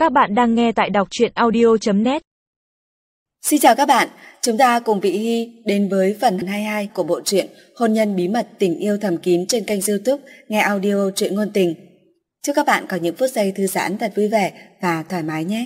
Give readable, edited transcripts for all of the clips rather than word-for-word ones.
Các bạn đang nghe tại đọc truyện audio.net. Xin chào các bạn, chúng ta cùng Vị Hy đến với phần 22 của bộ truyện Hôn nhân bí mật tình yêu thầm kín trên kênh YouTube Nghe Audio Truyện Ngôn Tình. Chúc các bạn có những phút giây thư giãn thật vui vẻ và thoải mái nhé.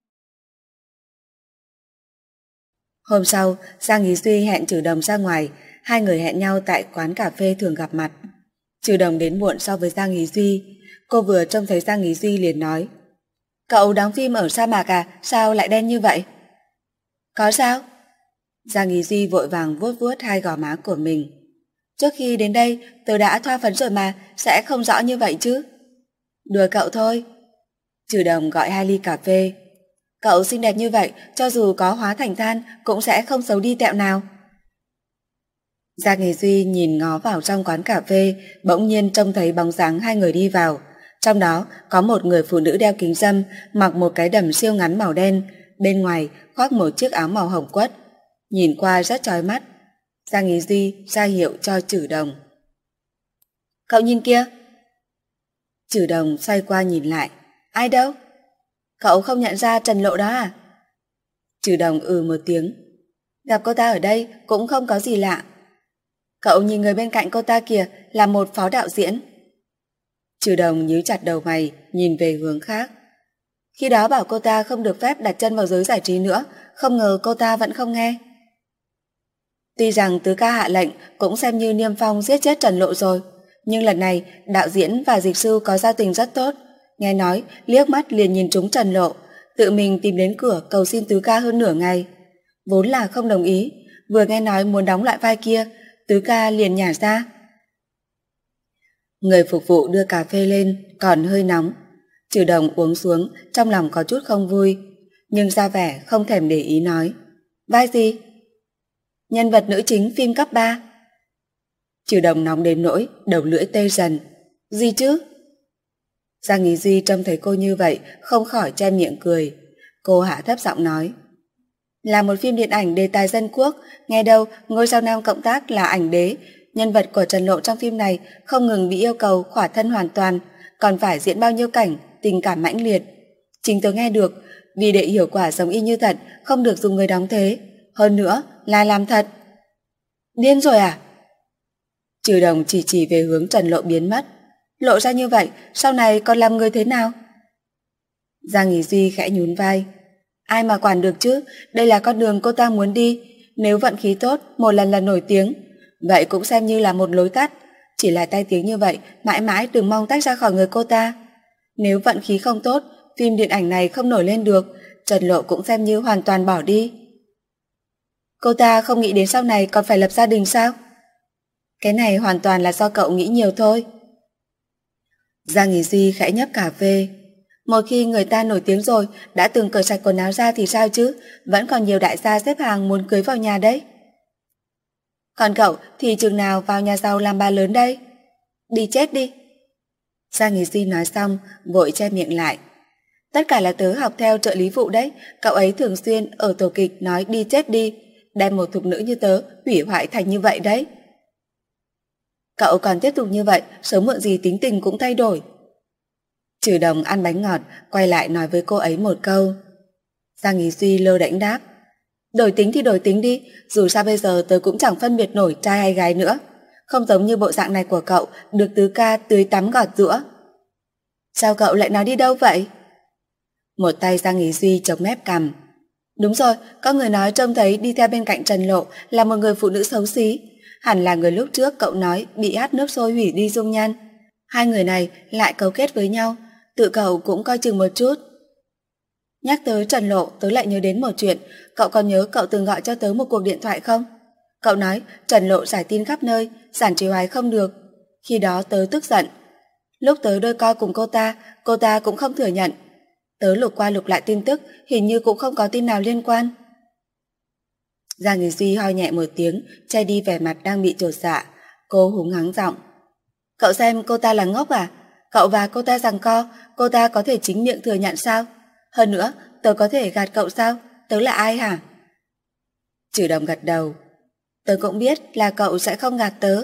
Hôm sau, Giang Ý Duy hẹn Trừ Đồng ra ngoài, hai người hẹn nhau tại quán cà phê thường gặp mặt. Trừ Đồng đến muộn so với Giang Ý Duy, cô vừa trông thấy Giang Ý Duy liền nói: "Cậu đóng phim ở sa mạc à, sao lại đen như vậy?" "Có sao?" Giang Ý Duy vội vàng vuốt vuốt hai gò má của mình. "Trước khi đến đây tớ đã thoa phấn rồi mà, sẽ không rõ như vậy chứ." "Đùa cậu thôi." Trừ Đồng gọi 2 ly cà phê. "Cậu xinh đẹp như vậy, cho dù có hóa thành than cũng sẽ không xấu đi tẹo nào." Giang Ý Duy nhìn ngó vào trong quán cà phê, bỗng nhiên trông thấy bóng dáng hai người đi vào. Trong đó có một người phụ nữ đeo kính râm, mặc một cái đầm siêu ngắn màu đen, bên ngoài khoác một chiếc áo màu hồng quất. Nhìn qua rất chói mắt. Giang Ý Duy ra hiệu cho Trừ Đồng. "Cậu nhìn kia." Trừ Đồng xoay qua nhìn lại. "Ai đâu?" "Cậu không nhận ra Trần Lộ đó à?" Trừ Đồng một tiếng. "Gặp cô ta ở đây cũng không có gì lạ." "Cậu nhìn người bên cạnh cô ta kìa, là một phó đạo diễn." Trừ Đồng nhíu chặt đầu mày, nhìn về hướng khác. "Khi đó bảo cô ta không được phép đặt chân vào giới giải trí nữa, không ngờ cô ta vẫn không nghe." Tuy rằng Tứ Ca hạ lệnh cũng xem như niêm phong giết chết Trần Lộ rồi, nhưng lần này đạo diễn và dịch sư có giao tình rất tốt, nghe nói liếc mắt liền nhìn trúng Trần Lộ, tự mình tìm đến cửa cầu xin Tứ Ca hơn nửa ngày. Vốn là không đồng ý, vừa nghe nói muốn đóng lại vai kia, Tứ Ca liền nhả ra. Người phục vụ đưa cà phê lên, còn hơi nóng. Trừ Đồng uống xuống, trong lòng có chút không vui, nhưng ra vẻ không thèm để ý nói: "Vai gì?" "Nhân vật nữ chính phim cấp 3. Trừ Đồng nóng đến nỗi đầu lưỡi tê dần. "Gì chứ?" Giang Ý Duy trông thấy cô như vậy, không khỏi che miệng cười. Cô hạ thấp giọng nói: "Là một phim điện ảnh đề tài dân quốc, nghe đâu ngôi sao nam cộng tác là ảnh đế. Nhân vật của Trần Lộ trong phim này không ngừng bị yêu cầu khỏa thân hoàn toàn, còn phải diễn bao nhiêu cảnh tình cảm mãnh liệt. Chính tớ nghe được, vì để hiệu quả giống y như thật, không được dùng người đóng thế. Hơn nữa là làm thật." "Điên rồi à?" Trừ Đồng chỉ về hướng Trần Lộ biến mất. "Lộ ra như vậy, sau này còn làm người thế nào?" Giang Ý Duy khẽ nhún vai. "Ai mà quản được chứ, đây là con đường cô ta muốn đi. Nếu vận khí tốt, một lần là nổi tiếng, vậy cũng xem như là một lối tắt. Chỉ là tai tiếng như vậy, mãi mãi đừng mong tách ra khỏi người cô ta. Nếu vận khí không tốt, phim điện ảnh này không nổi lên được, Trần Lộ cũng xem như hoàn toàn bỏ đi." "Cô ta không nghĩ đến sau này còn phải lập gia đình sao?" "Cái này hoàn toàn là do cậu nghĩ nhiều thôi." Giang Ý Duy khẽ nhấp cà phê. "Một khi người ta nổi tiếng rồi, đã từng cởi sạch quần áo ra thì sao chứ, vẫn còn nhiều đại gia xếp hàng muốn cưới vào nhà đấy." "Còn cậu thì chừng nào vào nhà giàu làm bà lớn đây?" "Đi chết đi." Giang Ý Duy nói xong, vội che miệng lại. "Tất cả là tớ học theo trợ lý Vụ đấy, cậu ấy thường xuyên ở tổ kịch nói đi chết đi, đem một thục nữ như tớ hủy hoại thành như vậy đấy." "Cậu còn tiếp tục như vậy, sớm muộn gì tính tình cũng thay đổi." Trừ Đồng ăn bánh ngọt, quay lại nói với cô ấy một câu. Giang Ý Duy lơ đễnh đáp: "Đổi tính thì đổi tính đi, dù sao bây giờ tớ cũng chẳng phân biệt nổi trai hay gái nữa. Không giống như bộ dạng này của cậu, được Tứ Ca tưới tắm gọt giũa." "Sao cậu lại nói đi đâu vậy?" Một tay Giang Ý Duy chống mép cằm. "Đúng rồi, có người nói trông thấy đi theo bên cạnh Trần Lộ là một người phụ nữ xấu xí. Hẳn là người lúc trước cậu nói bị át nước sôi hủy đi dung nhan. Hai người này lại cấu kết với nhau, tự cậu cũng coi chừng một chút." Nhắc tới Trần Lộ, tớ lại nhớ đến một chuyện. Cậu còn nhớ cậu từng gọi cho tớ một cuộc điện thoại không? Cậu nói Trần Lộ giải tin khắp nơi, giản trì hoài không được. Khi đó tớ tức giận. Lúc tớ đôi co cùng cô ta cũng không thừa nhận. Tớ lục qua lục lại tin tức, hình như cũng không có tin nào liên quan." Giang Ý Duy ho nhẹ một tiếng, che đi vẻ mặt đang bị chột dạ. Cô húng hắng giọng: "Cậu xem cô ta là ngốc à? Cậu và cô ta giằng co, cô ta có thể chính miệng thừa nhận sao? Hơn nữa, tớ có thể gạt cậu sao? Tớ là ai hả?" Trừ Đồng gật đầu. "Tớ cũng biết là cậu sẽ không gạt tớ."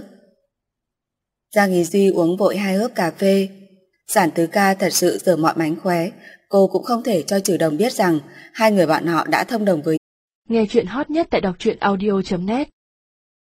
Giang Ý Duy uống vội 2 hớp cà phê. Giản Tứ Ca thật sự giở mọi mánh khóe. cô cũng không thể cho Trừ Đồng biết rằng hai người bọn họ đã thông đồng với. Nghe chuyện hot nhất tại đọc truyện audio.net